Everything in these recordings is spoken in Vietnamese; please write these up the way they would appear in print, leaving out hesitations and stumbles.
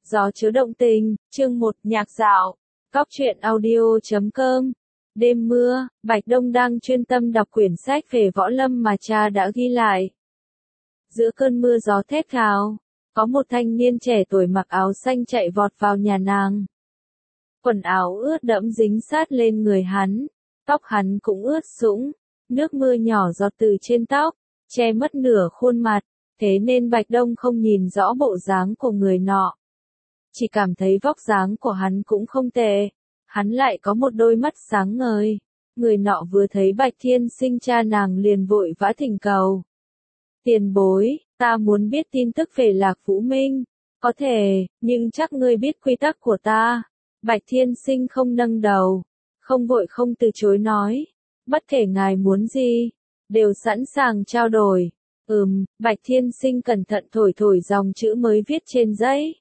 Gió chứa động tình, chương 1, nhạc dạo. Cóc truyện audio.com. Đêm mưa, Bạch Đông đang chuyên tâm đọc quyển sách về võ lâm mà cha đã ghi lại. Giữa cơn mưa gió thét gào, có một thanh niên trẻ tuổi mặc áo xanh chạy vọt vào nhà nàng. Quần áo ướt đẫm dính sát lên người hắn, tóc hắn cũng ướt sũng, nước mưa nhỏ giọt từ trên tóc, che mất nửa khuôn mặt, thế nên Bạch Đông không nhìn rõ bộ dáng của người nọ. Chỉ cảm thấy vóc dáng của hắn cũng không tệ, hắn lại có một đôi mắt sáng ngời. Người nọ vừa thấy Bạch Thiên Sinh cha nàng liền vội vã thỉnh cầu. Tiền bối, ta muốn biết tin tức về Lạc Vũ Minh. Có thể, nhưng chắc ngươi biết quy tắc của ta. Bạch Thiên Sinh không nâng đầu, không vội không từ chối nói. Bất kể ngài muốn gì, đều sẵn sàng trao đổi. Bạch Thiên Sinh cẩn thận thổi thổi dòng chữ mới viết trên giấy.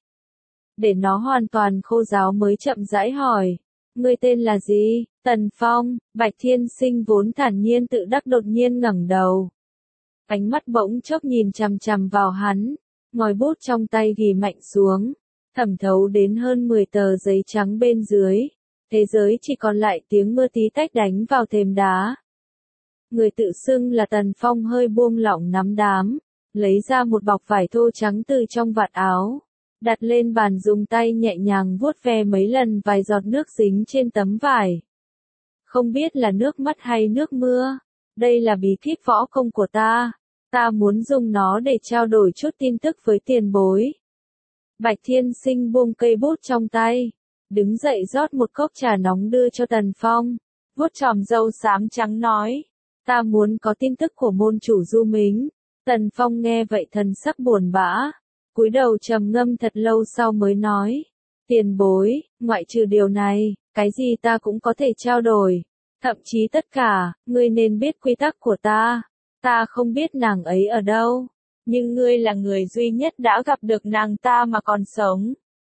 Để nó hoàn toàn khô ráo mới chậm rãi hỏi. Ngươi tên là gì? Tần Phong. Bạch Thiên Sinh vốn thản nhiên tự đắc đột nhiên ngẩng đầu. Ánh mắt bỗng chốc nhìn chằm chằm vào hắn, ngòi bút trong tay ghi mạnh xuống, thẩm thấu đến hơn 10 tờ giấy trắng bên dưới. Thế giới chỉ còn lại tiếng mưa tí tách đánh vào thềm đá. Người tự xưng là Tần Phong hơi buông lỏng nắm đám, lấy ra một bọc vải thô trắng từ trong vạt áo, đặt lên bàn dùng tay nhẹ nhàng vuốt ve mấy lần vài giọt nước dính trên tấm vải. Không biết là nước mắt hay nước mưa, đây là bí kíp võ công của ta muốn dùng nó để trao đổi chút tin tức với tiền bối. Bạch Thiên Sinh buông cây bút trong tay, đứng dậy rót một cốc trà nóng đưa cho Tần Phong, vuốt chòm râu xám trắng nói, ta muốn có tin tức của môn chủ Du Mính. Tần Phong nghe vậy thần sắc buồn bã, cúi đầu trầm ngâm thật lâu sau mới nói, tiền bối, ngoại trừ điều này, cái gì ta cũng có thể trao đổi, thậm chí tất cả, ngươi nên biết quy tắc của ta không biết nàng ấy ở đâu, nhưng ngươi là người duy nhất đã gặp được nàng ta mà còn sống.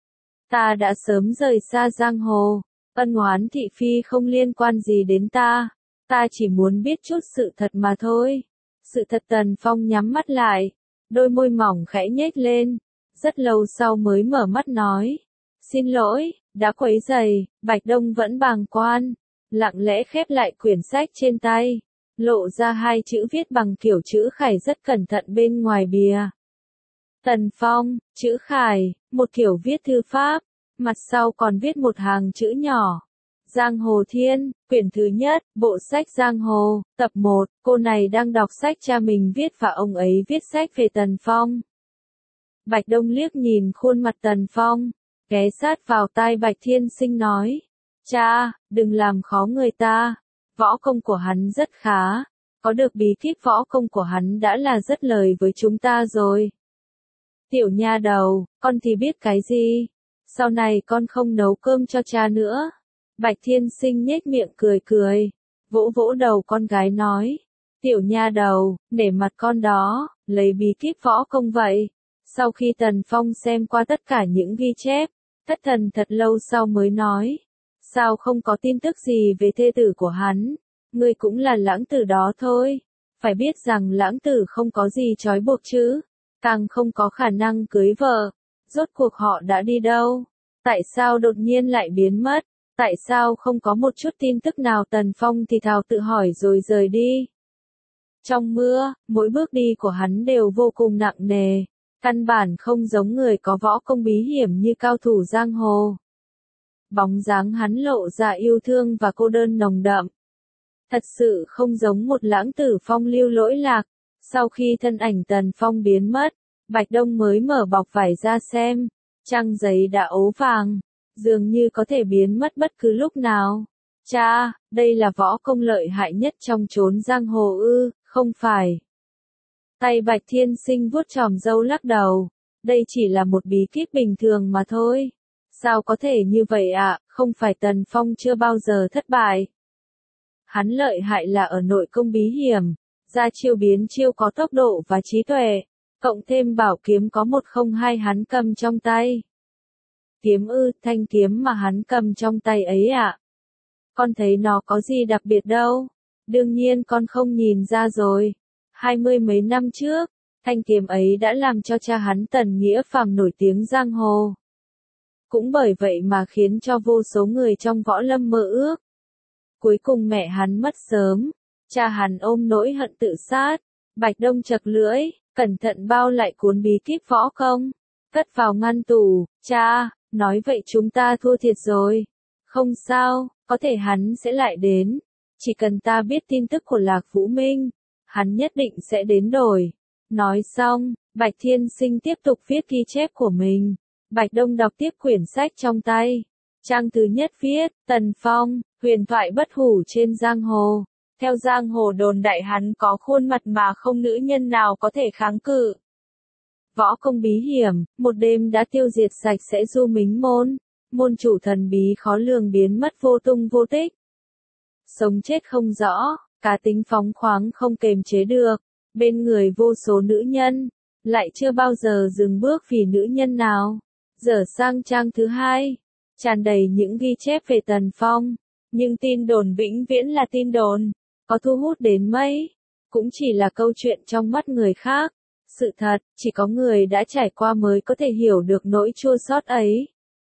Ta đã sớm rời xa giang hồ, ân oán thị phi không liên quan gì đến ta chỉ muốn biết chút sự thật mà thôi. Sự thật. Tần Phong nhắm mắt lại, đôi môi mỏng khẽ nhếch lên, rất lâu sau mới mở mắt nói, xin lỗi, đã quấy rầy. Bạch Đông vẫn bàng quan, lặng lẽ khép lại quyển sách trên tay, lộ ra hai chữ viết bằng kiểu chữ khải rất cẩn thận bên ngoài bìa. Tần Phong, chữ khải, một kiểu viết thư pháp, mặt sau còn viết một hàng chữ nhỏ. Giang Hồ Thiên, quyển thứ nhất, bộ sách Giang Hồ, tập 1, cô này đang đọc sách cha mình viết và ông ấy viết sách về Tần Phong. Bạch Đông liếc nhìn khuôn mặt Tần Phong, ghé sát vào tai Bạch Thiên Sinh nói, cha, đừng làm khó người ta, võ công của hắn rất khá, có được bí kíp võ công của hắn đã là rất lời với chúng ta rồi. Tiểu nha đầu, con thì biết cái gì, sau này con không nấu cơm cho cha nữa. Bạch Thiên Sinh nhếch miệng cười cười, vỗ vỗ đầu con gái nói, tiểu nha đầu, nể mặt con đó, lấy bí kíp võ công vậy. Sau khi Tần Phong xem qua tất cả những ghi chép, thất thần thật lâu sau mới nói, sao không có tin tức gì về thê tử của hắn, ngươi cũng là lãng tử đó thôi, phải biết rằng lãng tử không có gì trói buộc chứ, càng không có khả năng cưới vợ, rốt cuộc họ đã đi đâu, tại sao đột nhiên lại biến mất? Tại sao không có một chút tin tức nào? Tần Phong thì thào tự hỏi rồi rời đi. Trong mưa, mỗi bước đi của hắn đều vô cùng nặng nề, căn bản không giống người có võ công bí hiểm như cao thủ giang hồ. Bóng dáng hắn lộ ra yêu thương và cô đơn nồng đậm. Thật sự không giống một lãng tử phong lưu lỗi lạc. Sau khi thân ảnh Tần Phong biến mất, Bạch Đông mới mở bọc vải ra xem, trang giấy đã ố vàng, dường như có thể biến mất bất cứ lúc nào. Cha, đây là võ công lợi hại nhất trong chốn giang hồ ư? Không phải. Tay Bạch Thiên Sinh vuốt chòm râu lắc đầu, đây chỉ là một bí kíp bình thường mà thôi. Sao có thể như vậy ạ? Không phải Tần Phong chưa bao giờ thất bại. Hắn lợi hại là ở nội công bí hiểm, ra chiêu biến chiêu có tốc độ và trí tuệ, cộng thêm bảo kiếm có 102 hắn cầm trong tay. Kiếm ư? Thanh kiếm mà hắn cầm trong tay ấy ạ? Con thấy nó có gì đặc biệt đâu. Đương nhiên con không nhìn ra rồi. 20 mấy năm trước, thanh kiếm ấy đã làm cho cha hắn Tần Nghĩa Phàm nổi tiếng giang hồ. Cũng bởi vậy mà khiến cho vô số người trong võ lâm mơ ước. Cuối cùng mẹ hắn mất sớm, cha hắn ôm nỗi hận tự sát, Bạch Đông chật lưỡi, cẩn thận bao lại cuốn bí kíp võ công, cất vào ngăn tủ. Cha, nói vậy chúng ta thua thiệt rồi. Không sao, có thể hắn sẽ lại đến. Chỉ cần ta biết tin tức của Lạc Vũ Minh, hắn nhất định sẽ đến đổi. Nói xong, Bạch Thiên Sinh tiếp tục viết ghi chép của mình. Bạch Đông đọc tiếp quyển sách trong tay. Trang thứ nhất viết, Tần Phong, huyền thoại bất hủ trên giang hồ. Theo giang hồ đồn đại hắn có khuôn mặt mà không nữ nhân nào có thể kháng cự. Võ công bí hiểm, một đêm đã tiêu diệt sạch sẽ Du Mính môn. Môn chủ thần bí khó lường biến mất vô tung vô tích. Sống chết không rõ, cá tính phóng khoáng không kềm chế được. Bên người vô số nữ nhân, lại chưa bao giờ dừng bước vì nữ nhân nào. Dở sang trang thứ hai, tràn đầy những ghi chép về Tần Phong. Nhưng tin đồn vĩnh viễn là tin đồn, có thu hút đến mấy, cũng chỉ là câu chuyện trong mắt người khác. Sự thật, chỉ có người đã trải qua mới có thể hiểu được nỗi chua xót ấy.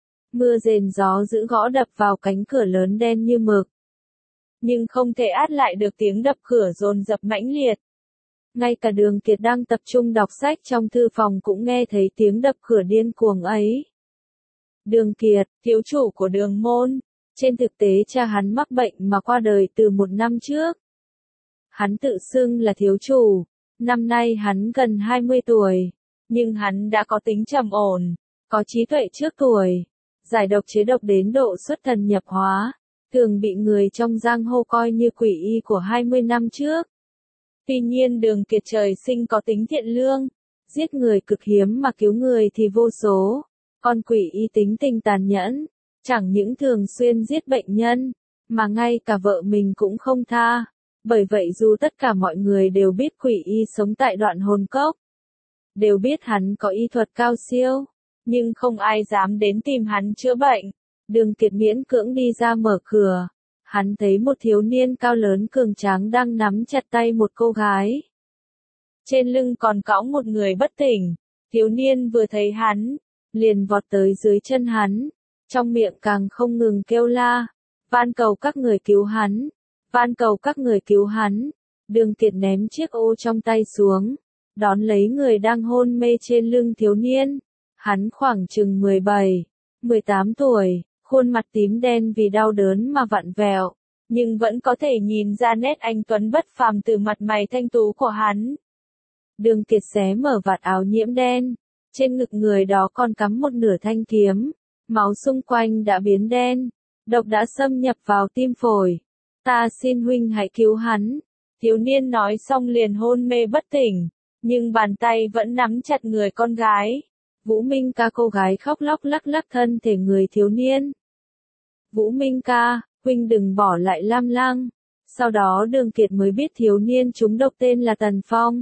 Mưa rền gió dữ gõ đập vào cánh cửa lớn đen như mực. Nhưng không thể át lại được tiếng đập cửa dồn dập mãnh liệt. Ngay cả Đường Kiệt đang tập trung đọc sách trong thư phòng cũng nghe thấy tiếng đập cửa điên cuồng ấy. Đường Kiệt, thiếu chủ của Đường môn. Trên thực tế cha hắn mắc bệnh mà qua đời từ 1 năm trước. Hắn tự xưng là thiếu chủ. Năm nay hắn gần 20 tuổi. Nhưng hắn đã có tính trầm ổn, có trí tuệ trước tuổi. Giải độc chế độc đến độ xuất thần nhập hóa. Thường bị người trong giang hồ coi như quỷ y của 20 năm trước. Tuy nhiên Đường Kiệt trời sinh có tính thiện lương. Giết người cực hiếm mà cứu người thì vô số. Con quỷ y tính tình tàn nhẫn. Chẳng những thường xuyên giết bệnh nhân, mà ngay cả vợ mình cũng không tha. Bởi vậy dù tất cả mọi người đều biết quỷ y sống tại Đoạn Hồn Cốc, đều biết hắn có y thuật cao siêu, nhưng không ai dám đến tìm hắn chữa bệnh. Đường Kiệt miễn cưỡng đi ra mở cửa. Hắn thấy một thiếu niên cao lớn cường tráng đang nắm chặt tay một cô gái. Trên lưng còn cõng một người bất tỉnh. Thiếu niên vừa thấy hắn, liền vọt tới dưới chân hắn. Trong miệng càng không ngừng kêu la. Van cầu các người cứu hắn. Van cầu các người cứu hắn. Đường Kiệt ném chiếc ô trong tay xuống. Đón lấy người đang hôn mê trên lưng thiếu niên. Hắn khoảng chừng 17, 18 tuổi. Khuôn mặt tím đen vì đau đớn mà vặn vẹo. Nhưng vẫn có thể nhìn ra nét anh tuấn bất phàm từ mặt mày thanh tú của hắn. Đường Kiệt xé mở vạt áo nhiễm đen. Trên ngực người đó còn cắm một nửa thanh kiếm. Máu xung quanh đã biến đen. Độc đã xâm nhập vào tim phổi. Ta xin huynh hãy cứu hắn. Thiếu niên nói xong liền hôn mê bất tỉnh. Nhưng bàn tay vẫn nắm chặt người con gái. Vũ Minh ca, cô gái khóc lóc lắc lắc thân thể người thiếu niên. Vũ Minh ca, huynh đừng bỏ lại Lam Lăng. Sau đó Đường Kiệt mới biết thiếu niên trúng độc tên là Tần Phong.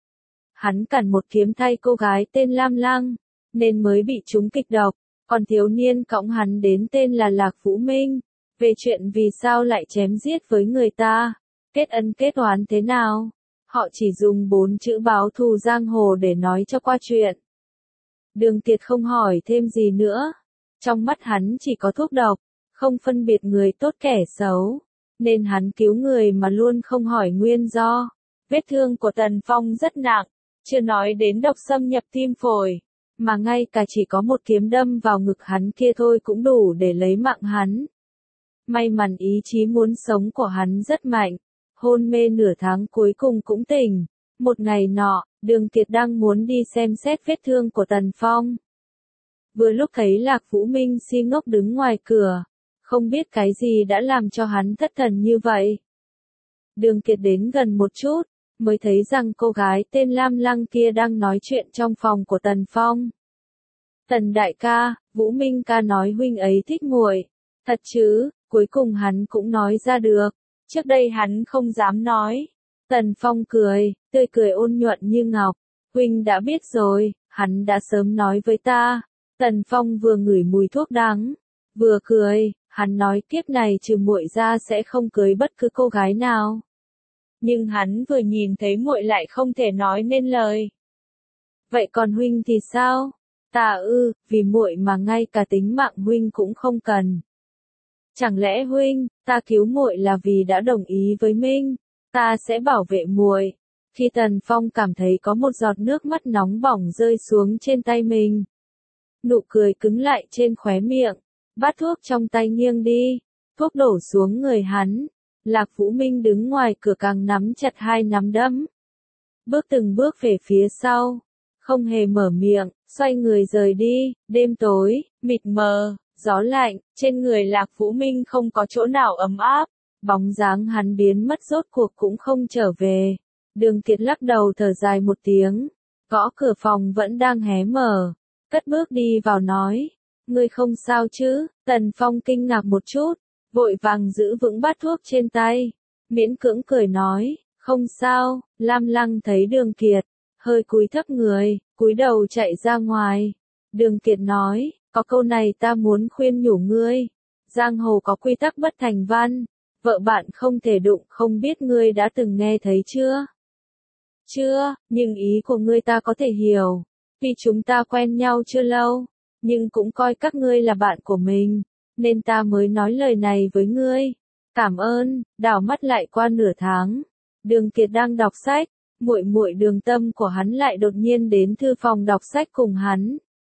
Hắn cản một kiếm thay cô gái tên Lam Lăng, nên mới bị trúng kịch độc. Còn thiếu niên cõng hắn đến tên là Lạc Vũ Minh. Về chuyện vì sao lại chém giết với người ta, kết ân kết oán thế nào, họ chỉ dùng 4 chữ báo thù giang hồ để nói cho qua chuyện. Đường Kiệt không hỏi thêm gì nữa. Trong mắt hắn chỉ có thuốc độc, không phân biệt người tốt kẻ xấu. Nên hắn cứu người mà luôn không hỏi nguyên do. Vết thương của Tần Phong rất nặng, chưa nói đến độc xâm nhập tim phổi. Mà ngay cả chỉ có một kiếm đâm vào ngực hắn kia thôi cũng đủ để lấy mạng hắn. May mắn ý chí muốn sống của hắn rất mạnh. Hôn mê nửa tháng cuối cùng cũng tỉnh. Một ngày nọ, Đường Kiệt đang muốn đi xem xét vết thương của Tần Phong. Vừa lúc thấy Lạc Vũ Minh si ngốc đứng ngoài cửa. Không biết cái gì đã làm cho hắn thất thần như vậy. Đường Kiệt đến gần một chút, mới thấy rằng cô gái tên Lam Lăng kia đang nói chuyện trong phòng của Tần Phong. Tần đại ca, Vũ Minh ca nói huynh ấy thích muội. Thật chứ, cuối cùng hắn cũng nói ra được. Trước đây hắn không dám nói. Tần Phong cười, tươi cười ôn nhuận như ngọc. Huynh đã biết rồi, hắn đã sớm nói với ta. Tần Phong vừa ngửi mùi thuốc đắng, vừa cười, hắn nói kiếp này trừ muội ra sẽ không cưới bất cứ cô gái nào. Nhưng hắn vừa nhìn thấy muội lại không thể nói nên lời. Vậy còn huynh thì sao? Ta vì muội mà ngay cả tính mạng huynh cũng không cần. Chẳng lẽ huynh, ta cứu muội là vì đã đồng ý với Minh, ta sẽ bảo vệ muội. Khi Tần Phong cảm thấy có một giọt nước mắt nóng bỏng rơi xuống trên tay mình. Nụ cười cứng lại trên khóe miệng, bát thuốc trong tay nghiêng đi, thuốc đổ xuống người hắn. Lạc Vũ Minh đứng ngoài cửa càng nắm chặt hai nắm đấm. Bước từng bước về phía sau, không hề mở miệng, xoay người rời đi. Đêm tối, mịt mờ, gió lạnh, trên người Lạc Vũ Minh không có chỗ nào ấm áp. Bóng dáng hắn biến mất rốt cuộc cũng không trở về. Đường Kiệt lắc đầu thở dài một tiếng, gõ cửa phòng vẫn đang hé mở, cất bước đi vào nói, ngươi không sao chứ? Tần Phong kinh ngạc một chút, vội vàng giữ vững bát thuốc trên tay, miễn cưỡng cười nói, không sao. Lam Lăng thấy Đường Kiệt, hơi cúi thấp người, cúi đầu chạy ra ngoài. Đường Kiệt nói, có câu này ta muốn khuyên nhủ ngươi, giang hồ có quy tắc bất thành văn, vợ bạn không thể đụng, không biết ngươi đã từng nghe thấy chưa? Chưa, nhưng ý của ngươi ta có thể hiểu, vì chúng ta quen nhau chưa lâu, nhưng cũng coi các ngươi là bạn của mình, nên ta mới nói lời này với ngươi. Cảm ơn. Đảo mắt lại qua nửa tháng, Đường Kiệt đang đọc sách, muội muội Đường Tâm của hắn lại đột nhiên đến thư phòng đọc sách cùng hắn.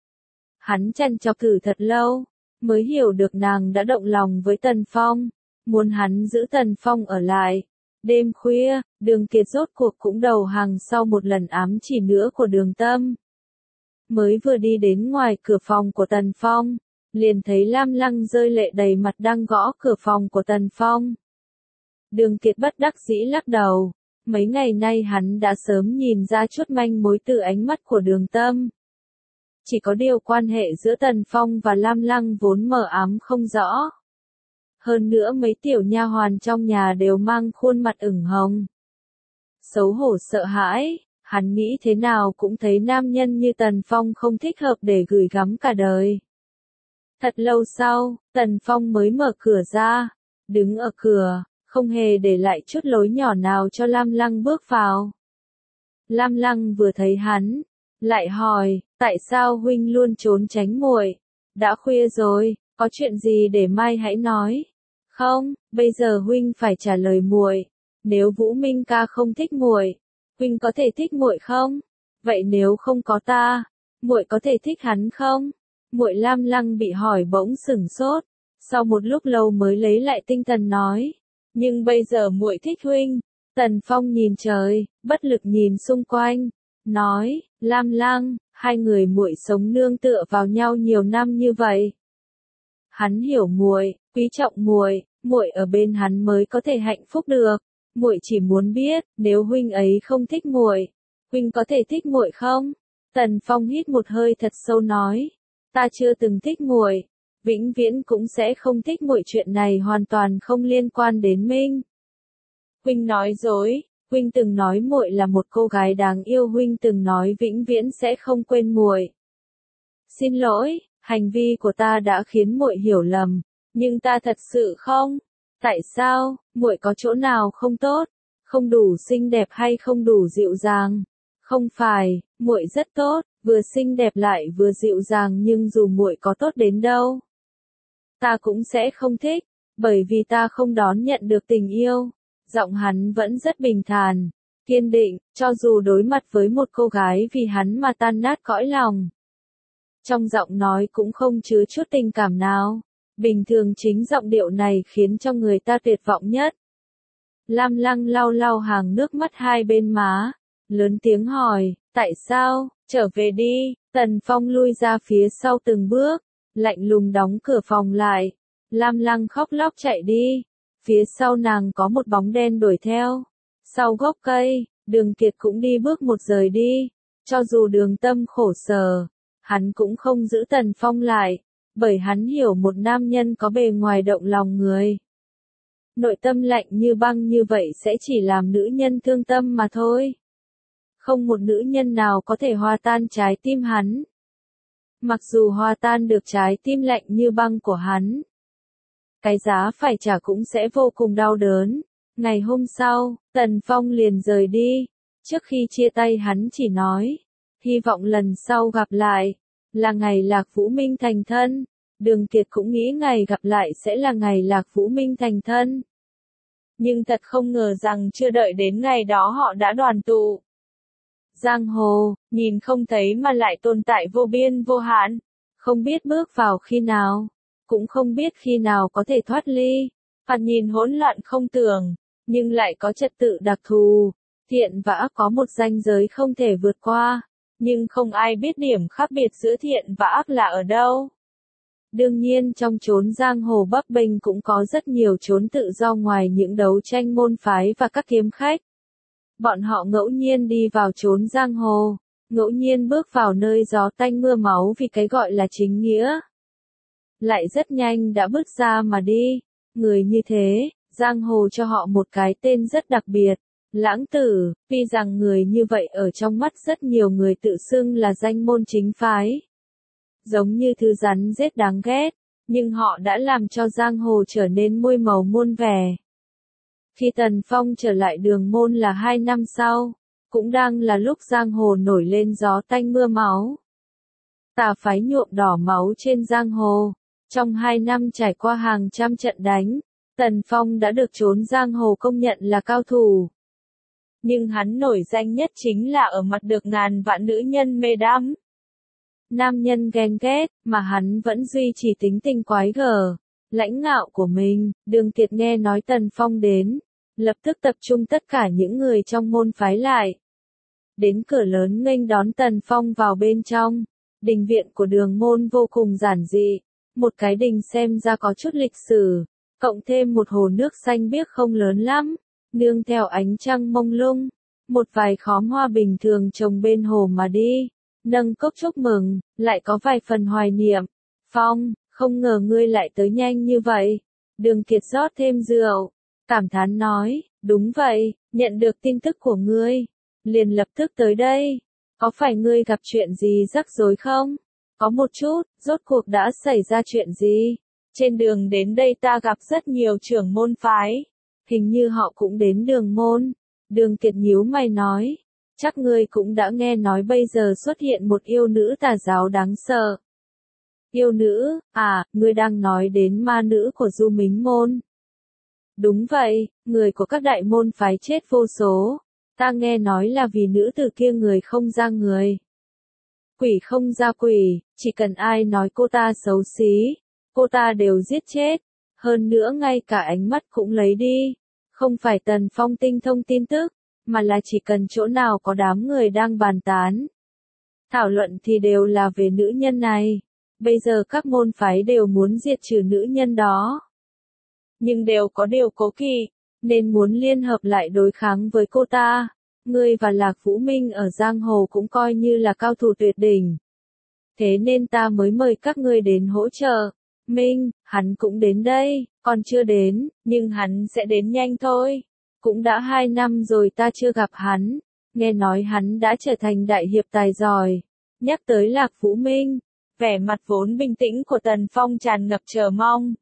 Hắn trằn trọc thử thật lâu, mới hiểu được nàng đã động lòng với Tần Phong, muốn hắn giữ Tần Phong ở lại. Đêm khuya, Đường Kiệt rốt cuộc cũng đầu hàng sau một lần ám chỉ nữa của Đường Tâm. Mới vừa đi đến ngoài cửa phòng của Tần Phong, liền thấy Lam Lăng rơi lệ đầy mặt đang gõ cửa phòng của Tần Phong. Đường Kiệt bất đắc dĩ lắc đầu, mấy ngày nay hắn đã sớm nhìn ra chút manh mối từ ánh mắt của Đường Tâm. Chỉ có điều quan hệ giữa Tần Phong và Lam Lăng vốn mờ ám không rõ. Hơn nữa mấy tiểu nha hoàn trong nhà đều mang khuôn mặt ửng hồng. Xấu hổ sợ hãi, hắn nghĩ thế nào cũng thấy nam nhân như Tần Phong không thích hợp để gửi gắm cả đời. Thật lâu sau, Tần Phong mới mở cửa ra, đứng ở cửa, không hề để lại chút lối nhỏ nào cho Lam Lăng bước vào. Lam Lăng vừa thấy hắn, lại hỏi, tại sao huynh luôn trốn tránh muội? Đã khuya rồi, có chuyện gì để mai hãy nói. Không, bây giờ huynh phải trả lời muội. Nếu Vũ Minh ca không thích muội, huynh có thể thích muội không? Vậy nếu không có ta, muội có thể thích hắn không? Muội. Lam Lăng bị hỏi bỗng sửng sốt, sau một lúc lâu mới lấy lại tinh thần nói, nhưng bây giờ muội thích huynh. Tần Phong nhìn trời, bất lực nhìn xung quanh, nói, Lam Lăng, hai người muội sống nương tựa vào nhau nhiều năm như vậy. Hắn hiểu muội, quý trọng muội, muội ở bên hắn mới có thể hạnh phúc được. Muội chỉ muốn biết, nếu huynh ấy không thích muội, huynh có thể thích muội không? Tần Phong hít một hơi thật sâu nói, ta chưa từng thích muội, vĩnh viễn cũng sẽ không thích muội, chuyện này hoàn toàn không liên quan đến Minh. Huynh nói dối, huynh từng nói muội là một cô gái đáng yêu, huynh từng nói vĩnh viễn sẽ không quên muội. Xin lỗi, hành vi của ta đã khiến muội hiểu lầm, nhưng ta thật sự không. Tại sao? Muội có chỗ nào không tốt? Không đủ xinh đẹp hay không đủ dịu dàng? Không phải, muội rất tốt, vừa xinh đẹp lại vừa dịu dàng, nhưng dù muội có tốt đến đâu, ta cũng sẽ không thích, bởi vì ta không đón nhận được tình yêu. Giọng hắn vẫn rất bình thản, kiên định, cho dù đối mặt với một cô gái vì hắn mà tan nát cõi lòng. Trong giọng nói cũng không chứa chút tình cảm nào. Bình thường chính giọng điệu này khiến cho người ta tuyệt vọng nhất. Lam Lăng lau lau hàng nước mắt hai bên má, lớn tiếng hỏi, tại sao? Trở về đi. Tần Phong lui ra phía sau từng bước, lạnh lùng đóng cửa phòng lại. Lam Lăng khóc lóc chạy đi. Phía sau nàng có một bóng đen đuổi theo. Sau gốc cây, Đường Kiệt cũng đi bước một rời đi. Cho dù Đường Tâm khổ sở, hắn cũng không giữ Tần Phong lại, bởi hắn hiểu một nam nhân có bề ngoài động lòng người, nội tâm lạnh như băng như vậy sẽ chỉ làm nữ nhân thương tâm mà thôi. Không một nữ nhân nào có thể hòa tan trái tim hắn. Mặc dù hòa tan được trái tim lạnh như băng của hắn, cái giá phải trả cũng sẽ vô cùng đau đớn. Ngày hôm sau, Tần Phong liền rời đi. Trước khi chia tay hắn chỉ nói, hy vọng lần sau gặp lại. là ngày Lạc Vũ Minh thành thân. Đường Kiệt cũng nghĩ ngày gặp lại sẽ là ngày Lạc Vũ Minh thành thân. Nhưng thật không ngờ rằng chưa đợi đến ngày đó họ đã đoàn tụ. Giang hồ, nhìn không thấy mà lại tồn tại vô biên vô hạn, không biết bước vào khi nào, cũng không biết khi nào có thể thoát ly, phạt nhìn hỗn loạn không tưởng, nhưng lại có trật tự đặc thù, thiện và ác có một ranh giới không thể vượt qua, nhưng không ai biết điểm khác biệt giữa thiện và ác là ở đâu. Đương nhiên trong chốn giang hồ bấp bênh cũng có rất nhiều chốn tự do ngoài những đấu tranh môn phái và các kiếm khách. Bọn họ ngẫu nhiên đi vào chốn giang hồ, ngẫu nhiên bước vào nơi gió tanh mưa máu vì cái gọi là chính nghĩa. Lại rất nhanh đã bước ra mà đi, người như thế, giang hồ cho họ một cái tên rất đặc biệt, lãng tử, tuy rằng người như vậy ở trong mắt rất nhiều người tự xưng là danh môn chính phái. Giống như thứ rắn rết đáng ghét, nhưng họ đã làm cho giang hồ trở nên muôn màu muôn vẻ. Khi Tần Phong trở lại Đường Môn là 2 năm sau, cũng đang là lúc giang hồ nổi lên gió tanh mưa máu. Tà phái nhuộm đỏ máu trên giang hồ, trong 2 năm trải qua hàng trăm trận đánh, Tần Phong đã được chốn giang hồ công nhận là cao thủ. Nhưng hắn nổi danh nhất chính là ở mặt được ngàn vạn nữ nhân mê đắm. Nam nhân ghen ghét, mà hắn vẫn duy trì tính tình quái gở, lãnh ngạo của mình. Đường Kiệt nghe nói Tần Phong đến, lập tức tập trung tất cả những người trong môn phái lại. Đến cửa lớn nghênh đón Tần Phong vào bên trong. Đình viện của Đường Môn vô cùng giản dị, một cái đình xem ra có chút lịch sử, cộng thêm một hồ nước xanh biếc không lớn lắm, nương theo ánh trăng mông lung, một vài khóm hoa bình thường trồng bên hồ mà đi. Nâng cốc chúc mừng, lại có vài phần hoài niệm. Phong, không ngờ ngươi lại tới nhanh như vậy. Đường Kiệt rót thêm rượu, cảm thán nói, đúng vậy, nhận được tin tức của ngươi, liền lập tức tới đây. Có phải ngươi gặp chuyện gì rắc rối không? Có một chút, rốt cuộc đã xảy ra chuyện gì? Trên đường đến đây ta gặp rất nhiều trưởng môn phái, hình như họ cũng đến Đường Môn. Đường Kiệt nhíu mày nói. Chắc ngươi cũng đã nghe nói bây giờ xuất hiện một yêu nữ tà giáo đáng sợ. Yêu nữ, à, ngươi đang nói đến ma nữ của Du Mính Môn. Đúng vậy, người của các đại môn phái chết vô số. Ta nghe nói là vì nữ tử kia người không ra người. Quỷ không ra quỷ, chỉ cần ai nói cô ta xấu xí, cô ta đều giết chết. Hơn nữa ngay cả ánh mắt cũng lấy đi. Không phải Tần Phong tinh thông tin tức, mà là chỉ cần chỗ nào có đám người đang bàn tán. Thảo luận thì đều là về nữ nhân này. Bây giờ các môn phái đều muốn diệt trừ nữ nhân đó. Nhưng đều có điều cố kỵ, nên muốn liên hợp lại đối kháng với cô ta. Ngươi và Lạc Vũ Minh ở giang hồ cũng coi như là cao thủ tuyệt đỉnh. Thế nên ta mới mời các ngươi đến hỗ trợ. Minh, hắn cũng đến đây, còn chưa đến, nhưng hắn sẽ đến nhanh thôi. Cũng đã 2 năm rồi ta chưa gặp hắn, nghe nói hắn đã trở thành đại hiệp tài giỏi. Nhắc tới Lạc Vũ Minh, vẻ mặt vốn bình tĩnh của Tần Phong tràn ngập chờ mong.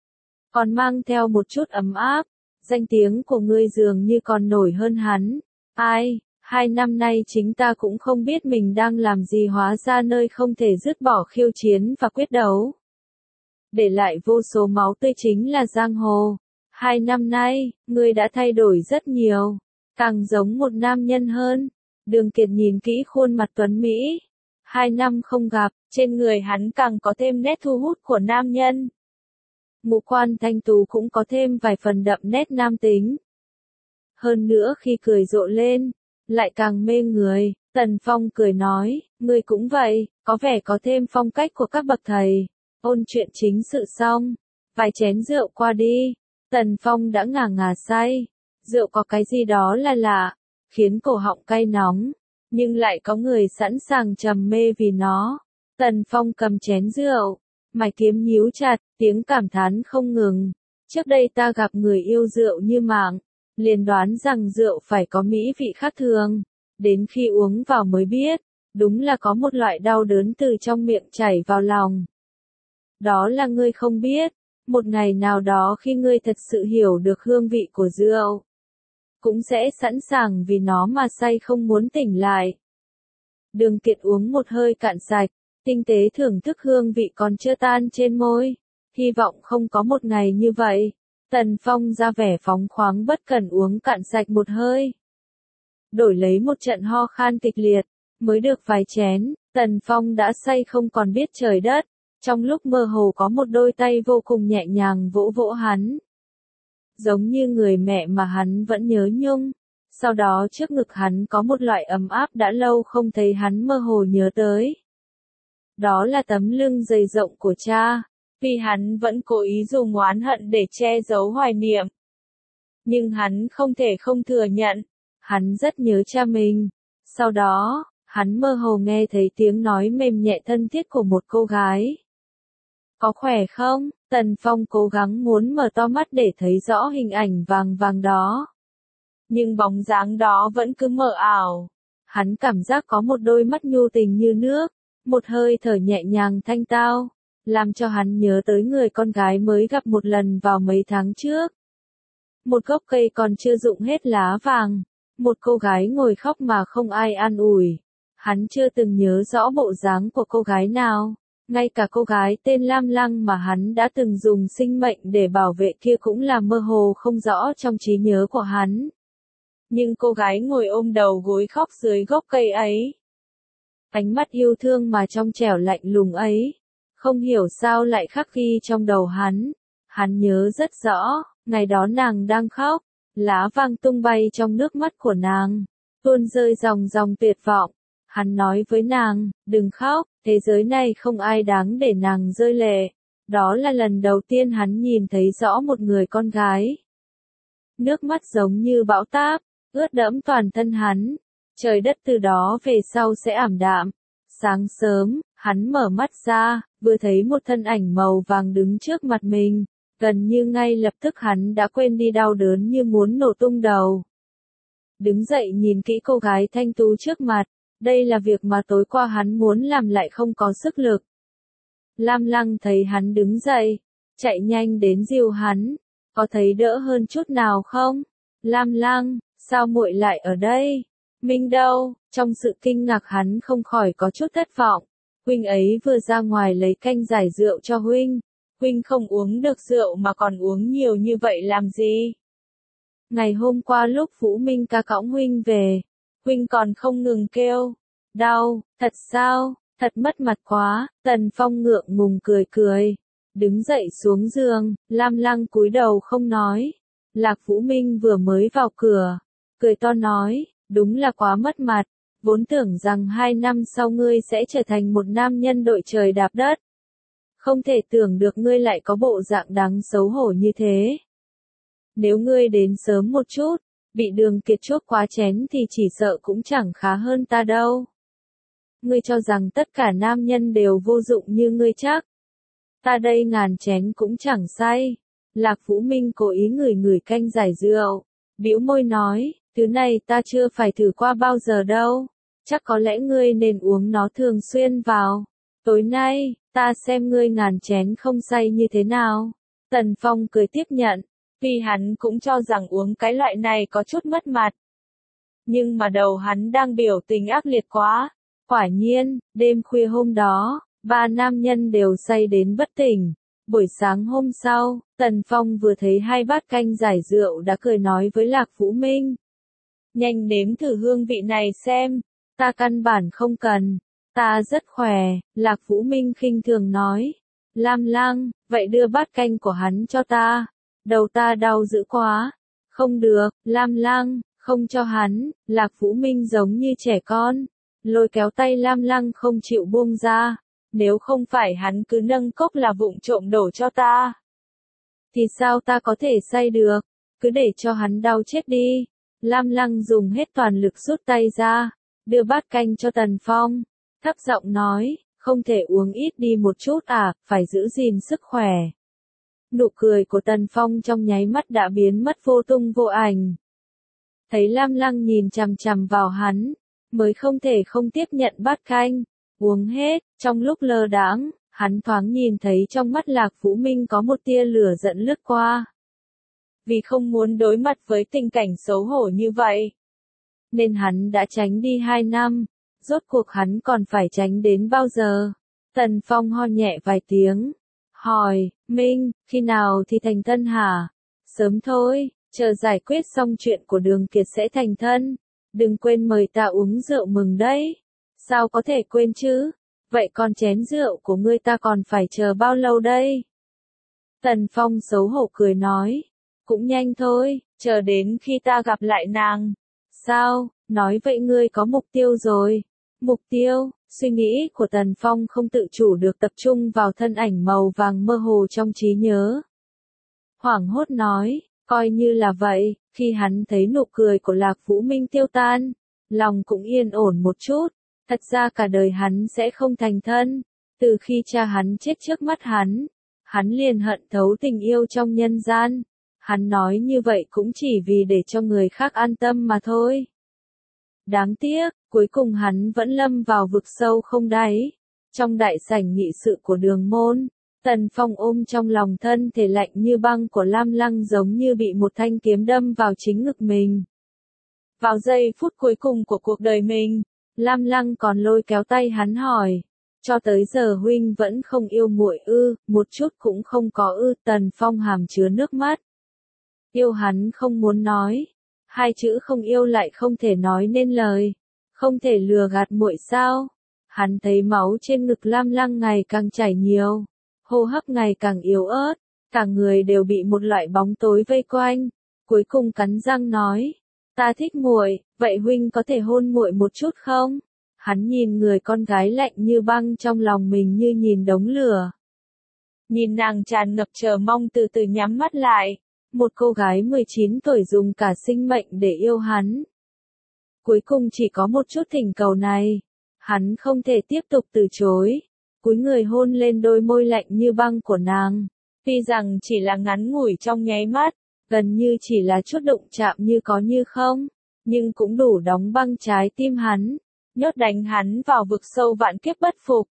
Còn mang theo một chút ấm áp, danh tiếng của ngươi dường như còn nổi hơn hắn. Ai, 2 năm nay chính ta cũng không biết mình đang làm gì, hóa ra nơi không thể dứt bỏ khiêu chiến và quyết đấu. Để lại vô số máu tươi chính là giang hồ. 2 năm nay, ngươi đã thay đổi rất nhiều, càng giống một nam nhân hơn. Đường Kiệt nhìn kỹ khuôn mặt tuấn Mỹ. 2 năm không gặp, trên người hắn càng có thêm nét thu hút của nam nhân. Ngũ quan thanh tú cũng có thêm vài phần đậm nét nam tính. Hơn nữa khi cười rộ lên, lại càng mê người. Tần Phong cười nói, ngươi cũng vậy, có vẻ có thêm phong cách của các bậc thầy. Ôn chuyện chính sự xong, vài chén rượu qua đi. Tần Phong đã ngà ngà say, rượu có cái gì đó là lạ, khiến cổ họng cay nóng, nhưng lại có người sẵn sàng trầm mê vì nó. Tần Phong cầm chén rượu, mày kiếm nhíu chặt, tiếng cảm thán không ngừng. Trước đây ta gặp người yêu rượu như mạng, liền đoán rằng rượu phải có mỹ vị khác thường. Đến khi uống vào mới biết, đúng là có một loại đau đớn từ trong miệng chảy vào lòng. Đó là ngươi không biết. Một ngày nào đó khi ngươi thật sự hiểu được hương vị của rượu, cũng sẽ sẵn sàng vì nó mà say không muốn tỉnh lại. Đường Kiệt uống một hơi cạn sạch, tinh tế thưởng thức hương vị còn chưa tan trên môi. Hy vọng không có một ngày như vậy. Tần Phong ra vẻ phóng khoáng bất cần uống cạn sạch một hơi. Đổi lấy một trận ho khan kịch liệt, mới được vài chén, Tần Phong đã say không còn biết trời đất. Trong lúc mơ hồ có một đôi tay vô cùng nhẹ nhàng vỗ vỗ hắn. Giống như người mẹ mà hắn vẫn nhớ nhung. Sau đó trước ngực hắn có một loại ấm áp đã lâu không thấy hắn mơ hồ nhớ tới. Đó là tấm lưng dày rộng của cha. Vì hắn vẫn cố ý dùng oán hận để che giấu hoài niệm. Nhưng hắn không thể không thừa nhận. Hắn rất nhớ cha mình. Sau đó, hắn mơ hồ nghe thấy tiếng nói mềm nhẹ thân thiết của một cô gái. Có khỏe không? Tần Phong cố gắng muốn mở to mắt để thấy rõ hình ảnh vàng vàng đó. Nhưng bóng dáng đó vẫn cứ mờ ảo. Hắn cảm giác có một đôi mắt nhu tình như nước, một hơi thở nhẹ nhàng thanh tao, làm cho hắn nhớ tới người con gái mới gặp một lần vào mấy tháng trước. Một gốc cây còn chưa rụng hết lá vàng, một cô gái ngồi khóc mà không ai an ủi. Hắn chưa từng nhớ rõ bộ dáng của cô gái nào. Ngay cả cô gái tên Lam Lăng mà hắn đã từng dùng sinh mệnh để bảo vệ kia cũng là mơ hồ không rõ trong trí nhớ của hắn. Nhưng cô gái ngồi ôm đầu gối khóc dưới gốc cây ấy. Ánh mắt yêu thương mà trong trẻo lạnh lùng ấy. Không hiểu sao lại khắc ghi trong đầu hắn. Hắn nhớ rất rõ, ngày đó nàng đang khóc. Lá vàng tung bay trong nước mắt của nàng. Tuôn rơi dòng dòng tuyệt vọng. Hắn nói với nàng, đừng khóc, thế giới này không ai đáng để nàng rơi lệ. Đó là lần đầu tiên hắn nhìn thấy rõ một người con gái. Nước mắt giống như bão táp, ướt đẫm toàn thân hắn. Trời đất từ đó về sau sẽ ảm đạm. Sáng sớm, hắn mở mắt ra, vừa thấy một thân ảnh màu vàng đứng trước mặt mình. Gần như ngay lập tức hắn đã quên đi đau đớn như muốn nổ tung đầu. Đứng dậy nhìn kỹ cô gái thanh tú trước mặt. Đây là việc mà tối qua hắn muốn làm lại không có sức lực. Lam Lăng thấy hắn đứng dậy, chạy nhanh đến dìu hắn. Có thấy đỡ hơn chút nào không? Lam Lăng, sao muội lại ở đây? Minh đâu? Trong sự kinh ngạc hắn không khỏi có chút thất vọng. Huynh ấy vừa ra ngoài lấy canh giải rượu cho huynh. Huynh không uống được rượu mà còn uống nhiều như vậy làm gì? Ngày hôm qua lúc Vũ Minh ca cõng huynh về, huynh còn không ngừng kêu. Đau, thật sao, thật mất mặt quá. Tần Phong ngượng ngùng cười cười. Đứng dậy xuống giường, Lam Lăng cúi đầu không nói. Lạc Vũ Minh vừa mới vào cửa, cười to nói, đúng là quá mất mặt. Vốn tưởng rằng 2 năm sau ngươi sẽ trở thành một nam nhân đội trời đạp đất. Không thể tưởng được ngươi lại có bộ dạng đáng xấu hổ như thế. Nếu ngươi đến sớm một chút, bị Đường Kiệt chuốc quá chén thì chỉ sợ cũng chẳng khá hơn ta đâu. Ngươi cho rằng tất cả nam nhân đều vô dụng như ngươi chắc. Ta đây ngàn chén cũng chẳng say. Lạc Vũ Minh cố ý ngửi canh giải rượu, bĩu môi nói, thứ này ta chưa phải thử qua bao giờ đâu. Chắc có lẽ ngươi nên uống nó thường xuyên vào. Tối nay, ta xem ngươi ngàn chén không say như thế nào. Tần Phong cười tiếp nhận, vì hắn cũng cho rằng uống cái loại này có chút mất mặt. Nhưng mà đầu hắn đang biểu tình ác liệt quá. Quả nhiên, đêm khuya hôm đó, 3 nam nhân đều say đến bất tỉnh. Buổi sáng hôm sau, Tần Phong vừa thấy 2 bát canh giải rượu đã cười nói với Lạc Vũ Minh. Nhanh nếm thử hương vị này xem, ta căn bản không cần, ta rất khỏe. Lạc Vũ Minh khinh thường nói. Lam Lăng, vậy đưa bát canh của hắn cho ta. Đầu ta đau dữ quá. Không được, Lam Lăng, không cho hắn. Lạc Vũ Minh giống như trẻ con, lôi kéo tay Lam Lăng không chịu buông ra. Nếu không phải hắn cứ nâng cốc là vụng trộm đổ cho ta, thì sao ta có thể say được? Cứ để cho hắn đau chết đi. Lam Lăng dùng hết toàn lực rút tay ra, đưa bát canh cho Tần Phong, thấp giọng nói, không thể uống ít đi một chút à, phải giữ gìn sức khỏe. Nụ cười của Tần Phong trong nháy mắt đã biến mất vô tung vô ảnh. Thấy Lam Lăng nhìn chằm chằm vào hắn, mới không thể không tiếp nhận bát canh, uống hết. Trong lúc lơ đãng, hắn thoáng nhìn thấy trong mắt Lạc Vũ Minh có một tia lửa giận lướt qua. Vì không muốn đối mặt với tình cảnh xấu hổ như vậy, nên hắn đã tránh đi 2 năm. Rốt cuộc hắn còn phải tránh đến bao giờ? Tần Phong ho nhẹ vài tiếng, hỏi, Minh, khi nào thì thành thân hả? Sớm thôi, chờ giải quyết xong chuyện của Đường Kiệt sẽ thành thân. Đừng quên mời ta uống rượu mừng đấy. Sao có thể quên chứ? Vậy còn chén rượu của ngươi ta còn phải chờ bao lâu đây? Tần Phong xấu hổ cười nói, cũng nhanh thôi, chờ đến khi ta gặp lại nàng. Sao, nói vậy ngươi có mục tiêu rồi? Mục tiêu, suy nghĩ của Tần Phong không tự chủ được tập trung vào thân ảnh màu vàng mơ hồ trong trí nhớ. Hoảng hốt nói, coi như là vậy, khi hắn thấy nụ cười của Lạc Vũ Minh tiêu tan, lòng cũng yên ổn một chút. Thật ra cả đời hắn sẽ không thành thân. Từ khi cha hắn chết trước mắt hắn liền hận thấu tình yêu trong nhân gian. Hắn nói như vậy cũng chỉ vì để cho người khác an tâm mà thôi. Đáng tiếc, cuối cùng hắn vẫn lâm vào vực sâu không đáy. Trong đại sảnh nghị sự của Đường môn, Tần Phong ôm trong lòng thân thể lạnh như băng của Lam Lăng giống như bị một thanh kiếm đâm vào chính ngực mình. Vào giây phút cuối cùng của cuộc đời mình, Lam Lăng còn lôi kéo tay hắn hỏi, cho tới giờ huynh vẫn không yêu muội ư? Một chút cũng không có ư? Tần Phong hàm chứa nước mắt. Yêu hắn không muốn nói, hai chữ không yêu lại không thể nói nên lời, không thể lừa gạt muội sao? Hắn thấy máu trên ngực Lam Lăng ngày càng chảy nhiều, hô hấp ngày càng yếu ớt, cả người đều bị một loại bóng tối vây quanh, cuối cùng cắn răng nói, ta thích muội, vậy huynh có thể hôn muội một chút không? Hắn nhìn người con gái lạnh như băng trong lòng mình như nhìn đống lửa. Nhìn nàng tràn ngập chờ mong từ từ nhắm mắt lại, một cô gái 19 tuổi dùng cả sinh mệnh để yêu hắn. Cuối cùng chỉ có một chút thỉnh cầu này, hắn không thể tiếp tục từ chối, cúi người hôn lên đôi môi lạnh như băng của nàng. Tuy rằng chỉ là ngắn ngủi trong nháy mắt, gần như chỉ là chút đụng chạm như có như không, nhưng cũng đủ đóng băng trái tim hắn, nhốt đánh hắn vào vực sâu vạn kiếp bất phục,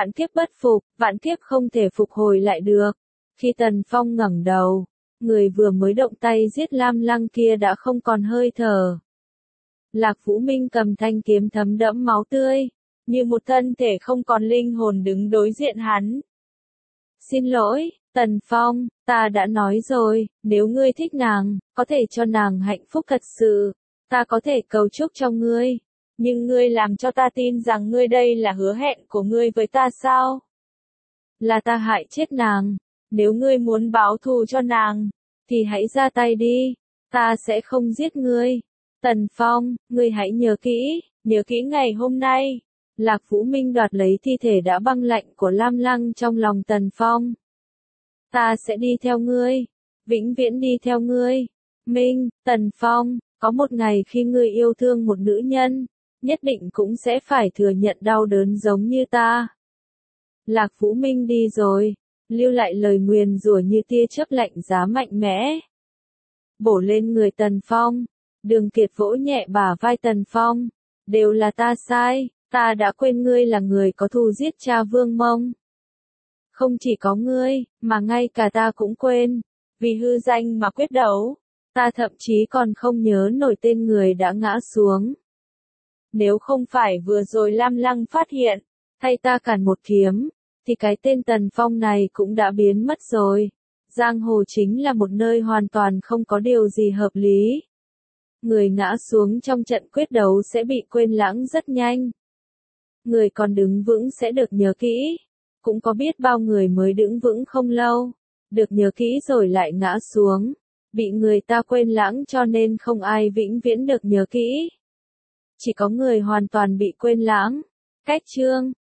vạn kiếp không thể phục hồi lại được. Khi Tần Phong ngẩng đầu, người vừa mới động tay giết Lam Lăng kia đã không còn hơi thở. Lạc Vũ Minh cầm thanh kiếm thấm đẫm máu tươi, như một thân thể không còn linh hồn đứng đối diện hắn. Xin lỗi, Tần Phong, ta đã nói rồi, nếu ngươi thích nàng, có thể cho nàng hạnh phúc thật sự, ta có thể cầu chúc cho ngươi, nhưng ngươi làm cho ta tin rằng ngươi đây là hứa hẹn của ngươi với ta sao? Là ta hại chết nàng, nếu ngươi muốn báo thù cho nàng, thì hãy ra tay đi, ta sẽ không giết ngươi. Tần Phong, ngươi hãy nhớ kỹ ngày hôm nay. Lạc Vũ Minh đoạt lấy thi thể đã băng lạnh của Lam Lăng trong lòng Tần Phong. Ta sẽ đi theo ngươi, vĩnh viễn đi theo ngươi. Minh, Tần Phong, có một ngày khi ngươi yêu thương một nữ nhân, nhất định cũng sẽ phải thừa nhận đau đớn giống như ta. Lạc Vũ Minh đi rồi, lưu lại lời nguyền rủa như tia chớp lạnh giá mạnh mẽ. Bổ lên người Tần Phong, Đường Kiệt vỗ nhẹ bả vai Tần Phong, đều là ta sai. Ta đã quên ngươi là người có thù giết cha Vương Mông. Không chỉ có ngươi, mà ngay cả ta cũng quên. Vì hư danh mà quyết đấu, ta thậm chí còn không nhớ nổi tên người đã ngã xuống. Nếu không phải vừa rồi Lam Lăng phát hiện, thay ta cản một kiếm, thì cái tên Tần Phong này cũng đã biến mất rồi. Giang hồ chính là một nơi hoàn toàn không có điều gì hợp lý. Người ngã xuống trong trận quyết đấu sẽ bị quên lãng rất nhanh. Người còn đứng vững sẽ được nhớ kỹ. Cũng có biết bao người mới đứng vững không lâu, được nhớ kỹ rồi lại ngã xuống, bị người ta quên lãng cho nên không ai vĩnh viễn được nhớ kỹ. Chỉ có người hoàn toàn bị quên lãng. Cách chương